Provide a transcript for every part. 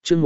chương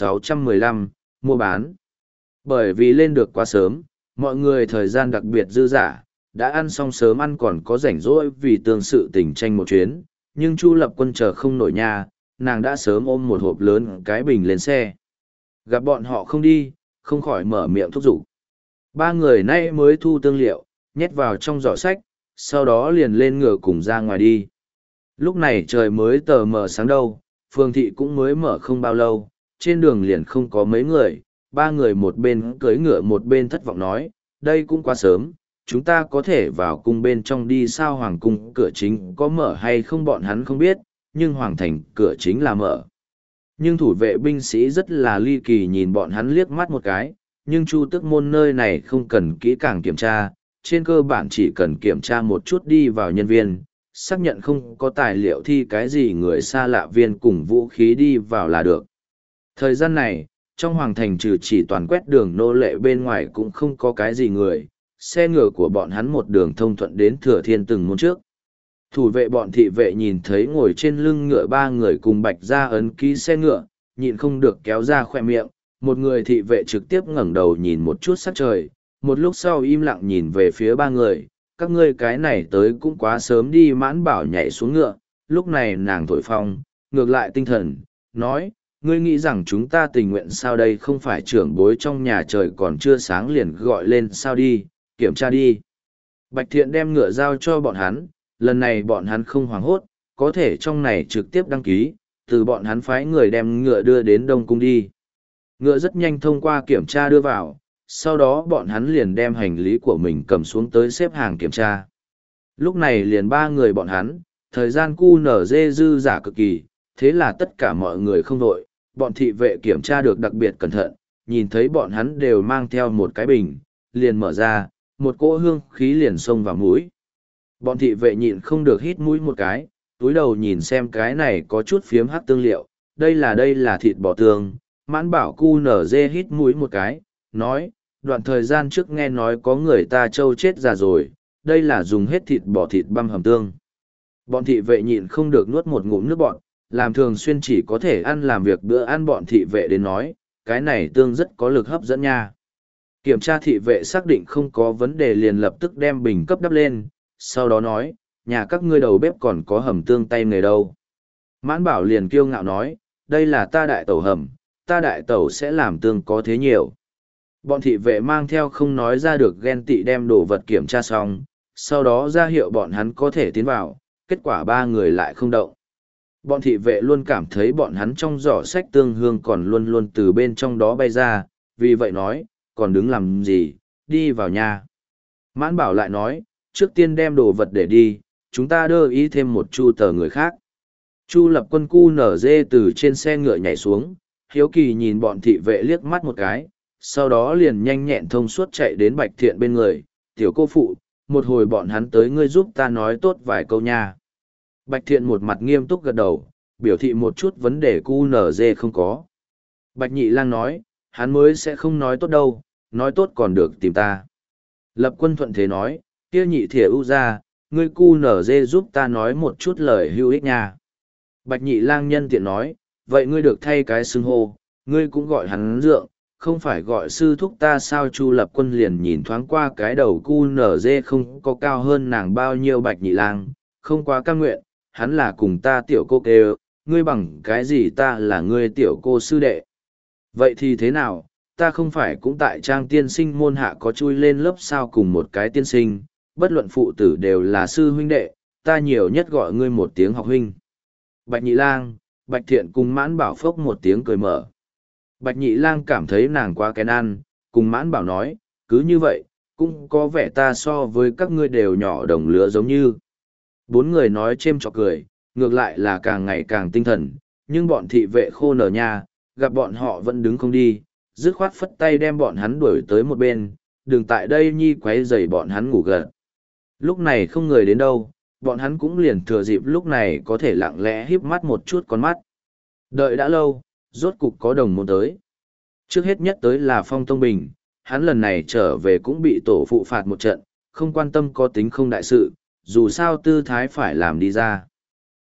1615, mua bán. Bởi vì lên được quá sớm, mọi người thời gian đặc biệt dư dả, đã ăn xong sớm ăn còn có rảnh rỗi vì tương sự tình tranh một chuyến, nhưng Chu Lập Quân chờ không nổi nhà, nàng đã sớm ôm một hộp lớn cái bình lên xe. Gặp bọn họ không đi, không khỏi mở miệng thúc giục. Ba người nay mới thu tương liệu, nhét vào trong giỏ sách, sau đó liền lên ngựa cùng ra ngoài đi. Lúc này trời mới tờ mờ sáng đâu, phường thị cũng mới mở không bao lâu, trên đường liền không có mấy người, ba người một bên cưỡi ngựa một bên thất vọng nói, đây cũng quá sớm, chúng ta có thể vào cung bên trong đi sao hoàng cung cửa chính có mở hay không bọn hắn không biết, nhưng hoàng thành cửa chính là mở. Nhưng thủ vệ binh sĩ rất là ly kỳ nhìn bọn hắn liếc mắt một cái, nhưng Chu Tước Môn nơi này không cần kỹ càng kiểm tra, trên cơ bản chỉ cần kiểm tra một chút đi vào nhân viên, xác nhận không có tài liệu thi cái gì người xa lạ viên cùng vũ khí đi vào là được. Thời gian này, trong hoàng thành trừ chỉ toàn quét đường nô lệ bên ngoài cũng không có cái gì người, xe ngựa của bọn hắn một đường thông thuận đến Thừa Thiên từng môn trước. Thủ vệ bọn thị vệ nhìn thấy ngồi trên lưng ngựa ba người cùng Bạch Gia ấn ký xe ngựa, nhịn không được kéo ra khoe miệng, một người thị vệ trực tiếp ngẩng đầu nhìn một chút sắc trời, một lúc sau im lặng nhìn về phía ba người, các ngươi cái này tới cũng quá sớm đi. Mãn Bảo nhảy xuống ngựa, lúc này nàng thổi phong, ngược lại tinh thần, nói, ngươi nghĩ rằng chúng ta tình nguyện sao đây không phải trưởng bối trong nhà trời còn chưa sáng liền gọi lên sao đi, kiểm tra đi. Bạch Thiện đem ngựa giao cho bọn hắn, lần này bọn hắn không hoảng hốt, có thể trong này trực tiếp đăng ký, từ bọn hắn phái người đem ngựa đưa đến Đông Cung đi. Ngựa rất nhanh thông qua kiểm tra đưa vào, sau đó bọn hắn liền đem hành lý của mình cầm xuống tới xếp hàng kiểm tra. Lúc này liền ba người bọn hắn, thời gian cu nở dê dư giả cực kỳ, thế là tất cả mọi người không đội, bọn thị vệ kiểm tra được đặc biệt cẩn thận, nhìn thấy bọn hắn đều mang theo một cái bình, liền mở ra, một cỗ hương khí liền xông vào mũi. Bọn thị vệ nhịn không được hít mũi một cái, túi đầu nhìn xem cái này có chút phiếm hắc tương liệu, đây là thịt bò tương. Mãn Bảo cu nở dê hít mũi một cái, nói, đoạn thời gian trước nghe nói có người ta trâu chết già rồi, đây là dùng hết thịt bò thịt băm hầm tương. Bọn thị vệ nhịn không được nuốt một ngụm nước bọn, làm thường xuyên chỉ có thể ăn làm việc bữa ăn bọn thị vệ đến nói, cái này tương rất có lực hấp dẫn nha. Kiểm tra thị vệ xác định không có vấn đề liền lập tức đem bình cấp đắp lên, sau đó nói, nhà các ngươi đầu bếp còn có hầm tương tay nghề đâu. Mãn Bảo liền kiêu ngạo nói, đây là ta đại tẩu hầm, ta đại tẩu sẽ làm tương có thế nhiều. Bọn thị vệ mang theo không nói ra được ghen tị đem đồ vật kiểm tra xong, sau đó ra hiệu bọn hắn có thể tiến vào, kết quả ba người lại không động. Bọn thị vệ luôn cảm thấy bọn hắn trong giỏ sách tương hương còn luôn luôn từ bên trong đó bay ra, vì vậy nói, còn đứng làm gì, đi vào nhà. Mãn Bảo lại nói, trước tiên đem đồ vật để đi, chúng ta đơ ý thêm một chu tờ người khác. Chu Lập Quân cu nở dê từ trên xe ngựa nhảy xuống, hiếu kỳ nhìn bọn thị vệ liếc mắt một cái, sau đó liền nhanh nhẹn thông suốt chạy đến Bạch Thiện bên người, tiểu cô phụ, một hồi bọn hắn tới ngươi giúp ta nói tốt vài câu nha. Bạch Thiện một mặt nghiêm túc gật đầu, biểu thị một chút vấn đề cu nở dê không có. Bạch Nhị Lang nói, hắn mới sẽ không nói tốt đâu, nói tốt còn được tìm ta. Lập Quân thuận thế nói, kia nhị thỉa ưu ra, ngươi cu nở dê giúp ta nói một chút lời hữu ích nha. Bạch Nhị Lang nhân tiện nói, vậy ngươi được thay cái xưng hô, ngươi cũng gọi hắn dượng, không phải gọi sư thúc ta sao. Chu Lập Quân liền nhìn thoáng qua cái đầu cu nở dê không có cao hơn nàng bao nhiêu. Bạch Nhị Lang, không quá cam nguyện, hắn là cùng ta tiểu cô kêu, ngươi bằng cái gì ta là ngươi tiểu cô sư đệ. Vậy thì thế nào, ta không phải cũng tại trang tiên sinh môn hạ có chui lên lớp sao cùng một cái tiên sinh, bất luận phụ tử đều là sư huynh đệ, ta nhiều nhất gọi ngươi một tiếng học huynh. Bạch Nhị Lang, Bạch Thiện cùng Mãn Bảo phốc một tiếng cười mở. Bạch Nhị Lang cảm thấy nàng quá kén ăn, cùng Mãn Bảo nói, cứ như vậy, cũng có vẻ ta so với các ngươi đều nhỏ đồng lứa giống như. Bốn người nói chêm chọc cười, ngược lại là càng ngày càng tinh thần, nhưng bọn thị vệ khô nở nha, gặp bọn họ vẫn đứng không đi, dứt khoát phất tay đem bọn hắn đuổi tới một bên, đừng tại đây nhi quấy rầy bọn hắn ngủ gật. Lúc này không người đến đâu, bọn hắn cũng liền thừa dịp lúc này có thể lặng lẽ híp mắt một chút con mắt. Đợi đã lâu, rốt cục có đồng môn tới. Trước hết nhất tới là Phong Tông Bình, hắn lần này trở về cũng bị tổ phụ phạt một trận, không quan tâm có tính không đại sự, dù sao tư thái phải làm đi ra.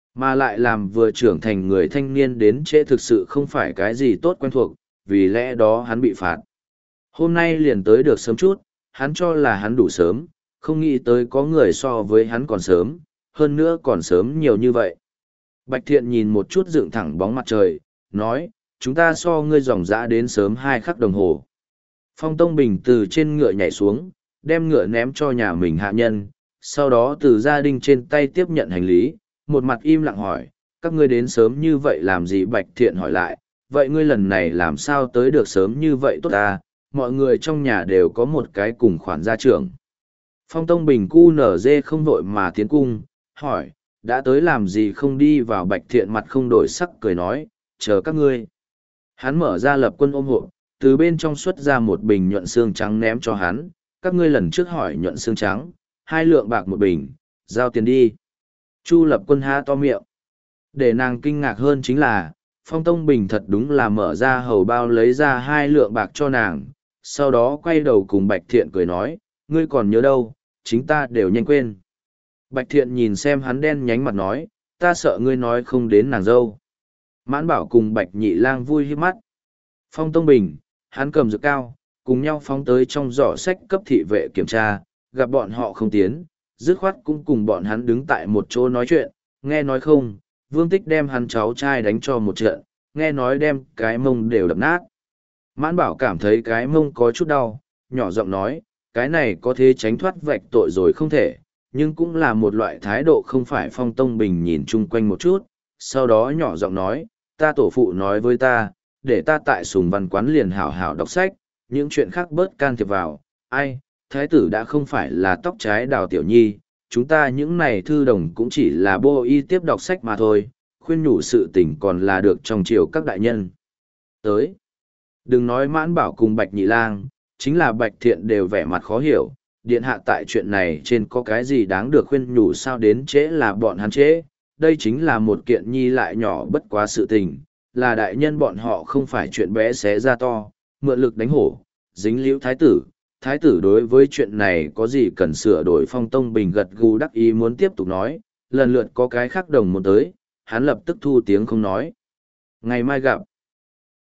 Mà lại làm vừa trưởng thành người thanh niên đến trễ thực sự không phải cái gì tốt quen thuộc, vì lẽ đó hắn bị phạt. Hôm nay liền tới được sớm chút, hắn cho là hắn đủ sớm, không nghĩ tới có người so với hắn còn sớm, hơn nữa còn sớm nhiều như vậy. Bạch Thiện nhìn một chút dựng thẳng bóng mặt trời, nói, chúng ta so ngươi dòng dã đến sớm 2 khắc đồng hồ. Phong Tông Bình từ trên ngựa nhảy xuống, đem ngựa ném cho nhà mình hạ nhân, sau đó từ gia đình trên tay tiếp nhận hành lý, một mặt im lặng hỏi, các ngươi đến sớm như vậy làm gì? Bạch Thiện hỏi lại, vậy ngươi lần này làm sao tới được sớm như vậy tốt à? Mọi người trong nhà đều có một cái cùng khoản gia trưởng. Phong Tông Bình cu nở dê không vội mà tiến cung, hỏi, đã tới làm gì không đi vào? Bạch Thiện mặt không đổi sắc cười nói, chờ các ngươi. Hắn mở ra lập quân ôm hộp, từ bên trong xuất ra một bình nhuận xương trắng ném cho hắn, các ngươi lần trước hỏi nhuận xương trắng, 2 lượng bạc một bình, giao tiền đi. Chu Lập Quân há to miệng. Để nàng kinh ngạc hơn chính là, Phong Tông Bình thật đúng là mở ra hầu bao lấy ra 2 lượng bạc cho nàng, sau đó quay đầu cùng Bạch Thiện cười nói, ngươi còn nhớ đâu, chính ta đều nhanh quên. Bạch Thiện nhìn xem hắn đen nhánh mặt nói, ta sợ ngươi nói không đến nàng dâu. Mãn Bảo cùng Bạch Nhị Lang vui hiếp mắt. Phong Tông Bình, hắn cầm dược cao, cùng nhau phóng tới trong giỏ sách cấp thị vệ kiểm tra, gặp bọn họ không tiến, dứt khoát cũng cùng bọn hắn đứng tại một chỗ nói chuyện, nghe nói không, Vương Tích đem hắn cháu trai đánh cho một trận, nghe nói đem cái mông đều đập nát. Mãn Bảo cảm thấy cái mông có chút đau, nhỏ giọng nói, cái này có thể tránh thoát vạch tội rồi không thể, nhưng cũng là một loại thái độ không phải. Phong Tông Bình nhìn chung quanh một chút, sau đó nhỏ giọng nói, ta tổ phụ nói với ta, để ta tại Sùng Văn Quán liền hảo hảo đọc sách, những chuyện khác bớt can thiệp vào, ai, thái tử đã không phải là tóc trái Đào Tiểu Nhi, chúng ta những này thư đồng cũng chỉ là bô y tiếp đọc sách mà thôi, khuyên nhủ sự tình còn là được trong triều các đại nhân. Tới, đừng nói Mãn Bảo cùng Bạch Nhị Lang, chính là Bạch Thiện đều vẻ mặt khó hiểu, điện hạ tại chuyện này trên có cái gì đáng được khuyên nhủ sao đến trễ là bọn hắn trễ, đây chính là một kiện nhi lại nhỏ bất quá sự tình, là đại nhân bọn họ không phải chuyện bé xé ra to, mượn lực đánh hổ, dính liễu thái tử đối với chuyện này có gì cần sửa đổi. Phong Tông Bình gật gù đắc ý muốn tiếp tục nói, lần lượt có cái khác đồng muốn tới, hắn lập tức thu tiếng không nói. Ngày mai gặp.